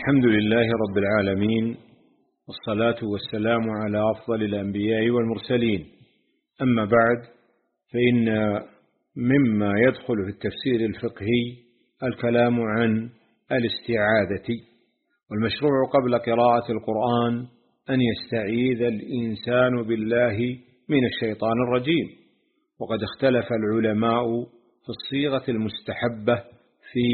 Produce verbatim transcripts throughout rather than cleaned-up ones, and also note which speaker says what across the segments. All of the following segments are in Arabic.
Speaker 1: الحمد لله رب العالمين، والصلاة والسلام على أفضل الأنبياء والمرسلين. أما بعد، فإن مما يدخل في التفسير الفقهي الكلام عن الاستعاذة. والمشروع قبل قراءة القرآن أن يستعيذ الإنسان بالله من الشيطان الرجيم. وقد اختلف العلماء في الصيغة المستحبة في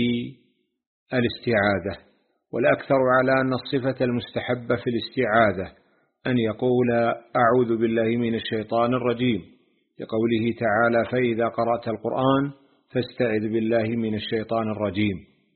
Speaker 1: الاستعاذة، والأكثر على أن الصفة المستحبة في الاستعاذة أن يقول أعوذ بالله من الشيطان الرجيم، لقوله تعالى فإذا قرأت القرآن فاستعذ بالله من الشيطان الرجيم.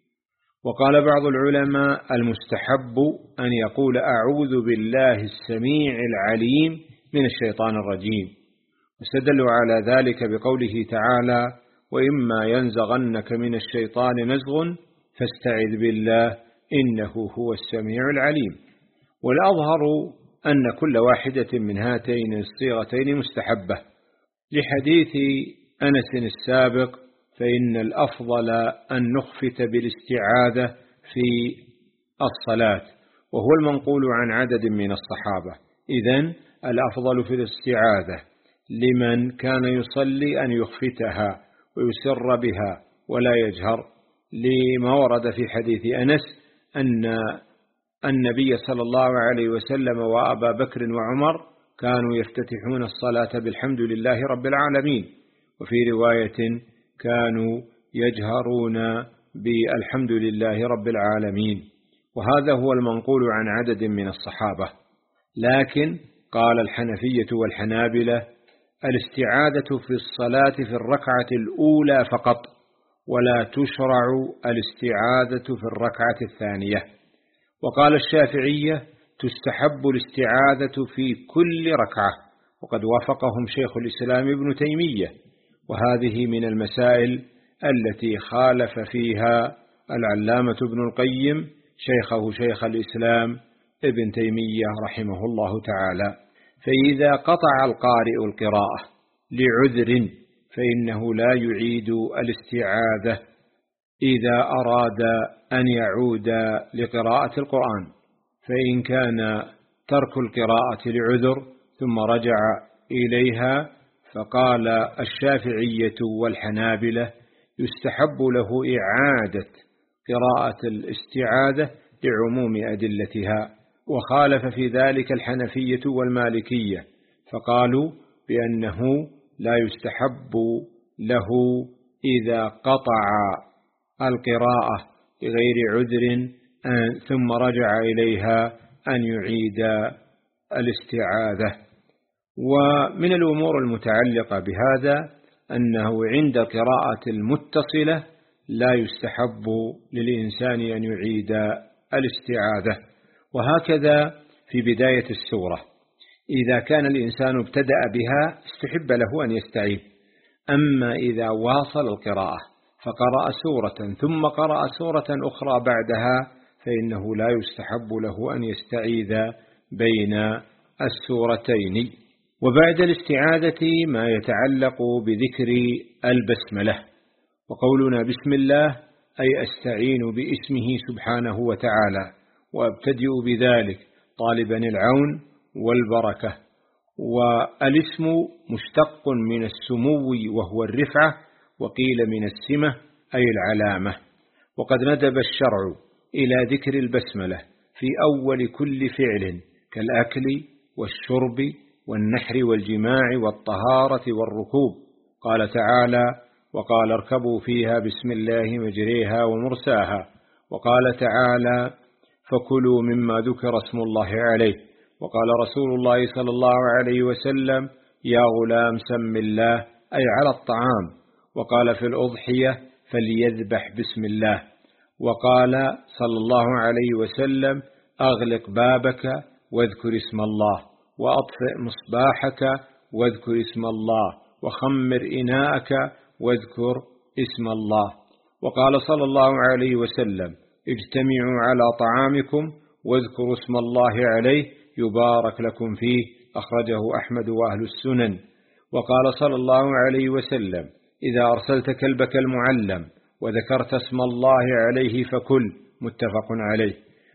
Speaker 1: وقال بعض العلماء المستحب أن يقول أعوذ بالله السميع العليم من الشيطان الرجيم، واستدلوا على ذلك بقوله تعالى وإما ينزغنك من الشيطان نزغ فاستعذ بالله إنه هو السميع العليم. والأظهر أن كل واحدة من هاتين الصيغتين مستحبة، لحديث أنس السابق فإن الأفضل أن نخفت بالاستعاذة في الصلاة، وهو المنقول عن عدد من الصحابة. إذن الأفضل في الاستعاذة لمن كان يصلي أن يخفتها ويسر بها ولا يجهر، لما ورد في حديث أنس أن النبي صلى الله عليه وسلم وأبا بكر وعمر كانوا يفتتحون الصلاة بالحمد لله رب العالمين، وفي رواية كانوا يجهرون بالحمد لله رب العالمين، وهذا هو المنقول عن عدد من الصحابة. لكن قال الحنفية والحنابلة الاستعاذة في الصلاة في الركعة الأولى فقط، ولا تشرع الاستعاذة في الركعة الثانية. وقال الشافعية تستحب الاستعاذة في كل ركعة، وقد وافقهم شيخ الإسلام ابن تيمية، وهذه من المسائل التي خالف فيها العلامة ابن القيم شيخه شيخ الإسلام ابن تيمية رحمه الله تعالى. فإذا قطع القارئ القراءة لعذر فإنه لا يعيد الاستعاذة إذا أراد أن يعود لقراءة القرآن. فإن كان ترك القراءة لعذر ثم رجع إليها، فقال الشافعية والحنابلة يستحب له إعادة قراءة الاستعاذة لعموم أدلتها. وخالف في ذلك الحنفية والمالكية، فقالوا بأنه لا يستحب له إذا قطع القراءة لغير عذر ثم رجع إليها أن يعيد الاستعاذة. ومن الأمور المتعلقة بهذا أنه عند قراءة المتصلة لا يستحب للإنسان أن يعيد الاستعاذة، وهكذا في بداية السورة إذا كان الإنسان ابتدأ بها استحب له أن يستعيذ. أما إذا واصل القراءة فقرأ سورة ثم قرأ سورة أخرى بعدها فإنه لا يستحب له أن يستعيذ بين السورتين. وبعد الاستعاذة ما يتعلق بذكر البسملة، وقولنا بسم الله أي أستعين باسمه سبحانه وتعالى، وأبتدئ بذلك طالبا العون والبركة. والاسم مشتق من السمو وهو الرفعة، وقيل من السمة أي العلامة. وقد ندب الشرع إلى ذكر البسملة في أول كل فعل كالأكل والشرب والنحر والجماع والطهارة والركوب. قال تعالى وقال اركبوا فيها بسم الله مجريها ومرساها. وقال تعالى فكلوا مما ذكر اسم الله عليه. وقال رسول الله صلى الله عليه وسلم يا غلام سم الله أي على الطعام. وقال في الأضحية فليذبح بسم الله. وقال صلى الله عليه وسلم أغلق بابك واذكر اسم الله، وأطفئ مصباحك واذكر اسم الله، وخمر إناءك واذكر اسم الله. وقال صلى الله عليه وسلم اجتمعوا على طعامكم واذكروا اسم الله عليه يبارك لكم فيه، أخرجه أحمد وأهل السنن. وقال صلى الله عليه وسلم إذا أرسلت كلبك المعلم وذكرت اسم الله عليه فكل، متفق عليه.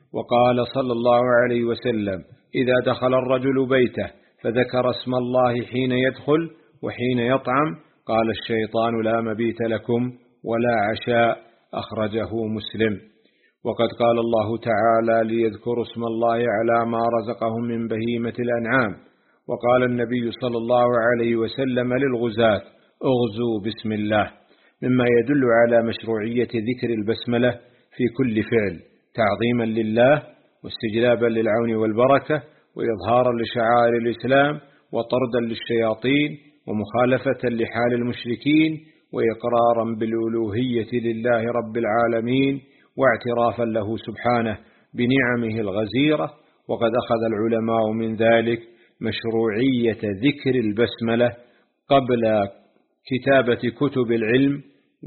Speaker 1: وقال صلى الله عليه وسلم: إذا دخل الرجل بيته فذكر اسم الله حين يدخل وحين يطعم قال الشيطان لا مبيت لكم ولا عشاء، أخرجه مسلم. وقد قال الله تعالى: ليذكروا اسم الله على ما رزقهم من بهيمة الأنعام. وقال النبي صلى الله عليه وسلم للغزاة: اغزوا بسم الله، مما يدل على مشروعية ذكر البسملة في كل فعل، تعظيما لله واستجلابا للعون والبركة وإظهارا لشعائر الإسلام وطردا للشياطين ومخالفة لحال المشركين وإقرارا بالألوهية لله رب العالمين واعترافا له سبحانه بنعمه الغزيرة. وقد أخذ العلماء من ذلك مشروعية ذكر البسملة قبل كتابة كتب العلم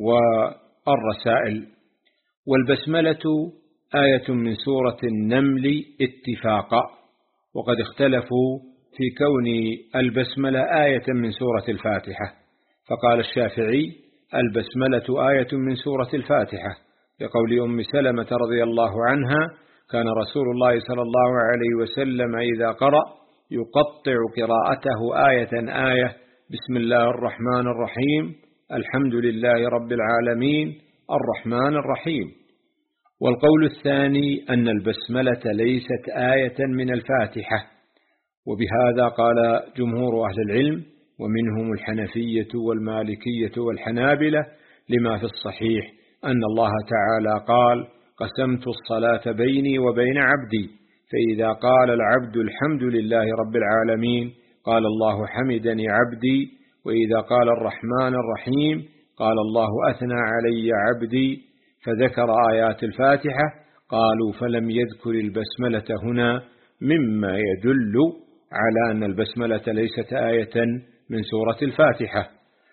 Speaker 1: والرسائل. والبسملة آية من سورة النمل اتفاقا، وقد اختلفوا في كون البسملة آية من سورة الفاتحة، فقال الشافعي: البسملة آية من سورة الفاتحة، لقول أم سلمة رضي الله عنها: كان رسول الله صلى الله عليه وسلم إذا قرأ يقطع قراءته آية آية: بسم الله الرحمن الرحيم، الحمد لله رب العالمين، الرحمن الرحيم. والقول الثاني أن البسملة ليست آية من الفاتحة، وبهذا قال جمهور أهل العلم ومنهم الحنفية والمالكية والحنابلة، لما في الصحيح أن الله تعالى قال: قسمت الصلاة بيني وبين عبدي، فإذا قال العبد الحمد لله رب العالمين قال الله حمدني عبدي، وإذا قال الرحمن الرحيم قال الله أثنى علي عبدي. فذكر آيات الفاتحة، قالوا: فلم يذكر البسملة هنا، مما يدل على أن البسملة ليست آية من سورة الفاتحة.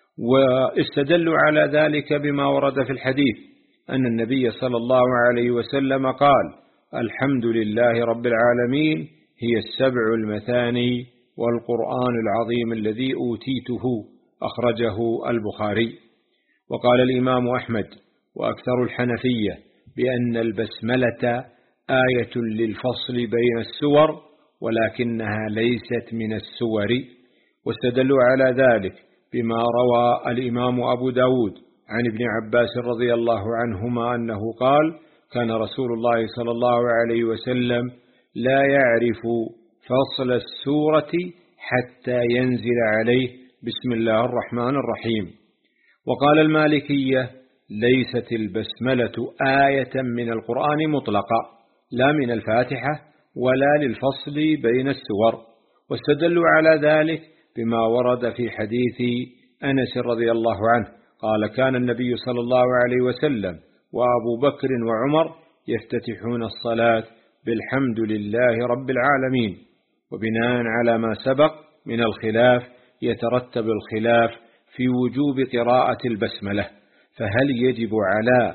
Speaker 1: واستدلوا على ذلك بما ورد في الحديث أن النبي صلى الله عليه وسلم قال: الحمد لله رب العالمين هي السبع المثاني والقرآن العظيم الذي أوتيته، أخرجه البخاري. وقال الإمام أحمد وأكثر الحنفية بأن البسملة آية للفصل بين السور، ولكنها ليست من السور، واستدلوا على ذلك بما روى الإمام أبو داود عن ابن عباس رضي الله عنهما أنه قال: كان رسول الله صلى الله عليه وسلم لا يعرف فصل السورة حتى ينزل عليه بسم الله الرحمن الرحيم. وقال المالكية: ليست البسملة آية من القرآن مطلقا، لا من الفاتحة ولا للفصل بين السور، واستدلوا على ذلك بما ورد في حديث أنس رضي الله عنه قال: كان النبي صلى الله عليه وسلم وأبو بكر وعمر يفتتحون الصلاة بالحمد لله رب العالمين. وبناء على ما سبق من الخلاف يترتب الخلاف في وجوب قراءة البسملة، فهل يجب على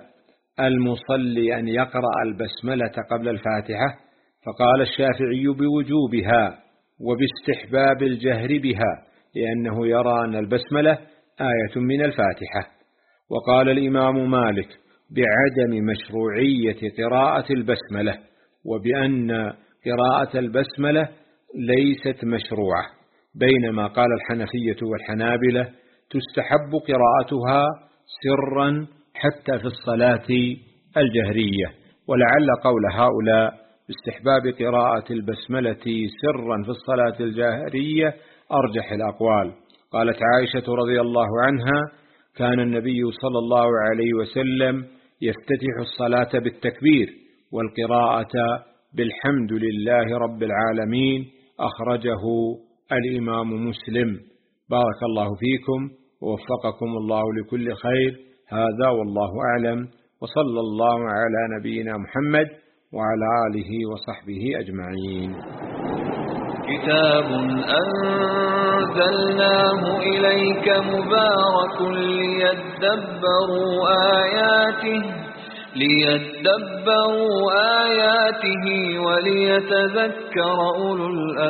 Speaker 1: المصلي أن يقرأ البسملة قبل الفاتحة؟ فقال الشافعي بوجوبها وباستحباب الجهر بها، لأنه يرى أن البسملة آية من الفاتحة. وقال الإمام مالك بعدم مشروعية قراءة البسملة، وبأن قراءة البسملة ليست مشروعة، بينما قال الحنفية والحنابلة تستحب قراءتها سرا حتى في الصلاة الجهرية. ولعل قول هؤلاء باستحباب قراءة البسملة سرا في الصلاة الجهرية أرجح الأقوال. قالت عائشة رضي الله عنها: كان النبي صلى الله عليه وسلم يفتتح الصلاة بالتكبير والقراءة بالحمد لله رب العالمين، أخرجه الإمام مسلم. بارك الله فيكم ووفقكم الله لكل خير. هذا والله أعلم، وصلى الله على نبينا محمد وعلى آله وصحبه أجمعين.
Speaker 2: كتاب أنزلناه إليك مبارك ليدبروا آياته ليدبروا آياته وليتذكر أولو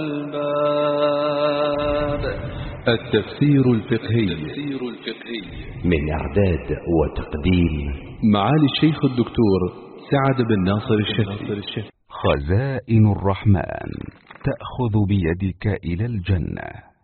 Speaker 2: الألباب.
Speaker 3: التفسير الفقهي
Speaker 4: من إعداد وتقديم
Speaker 3: معالي الشيخ الدكتور سعد بن ناصر الشافعي. خزائن الرحمن تأخذ بيدك إلى الجنة.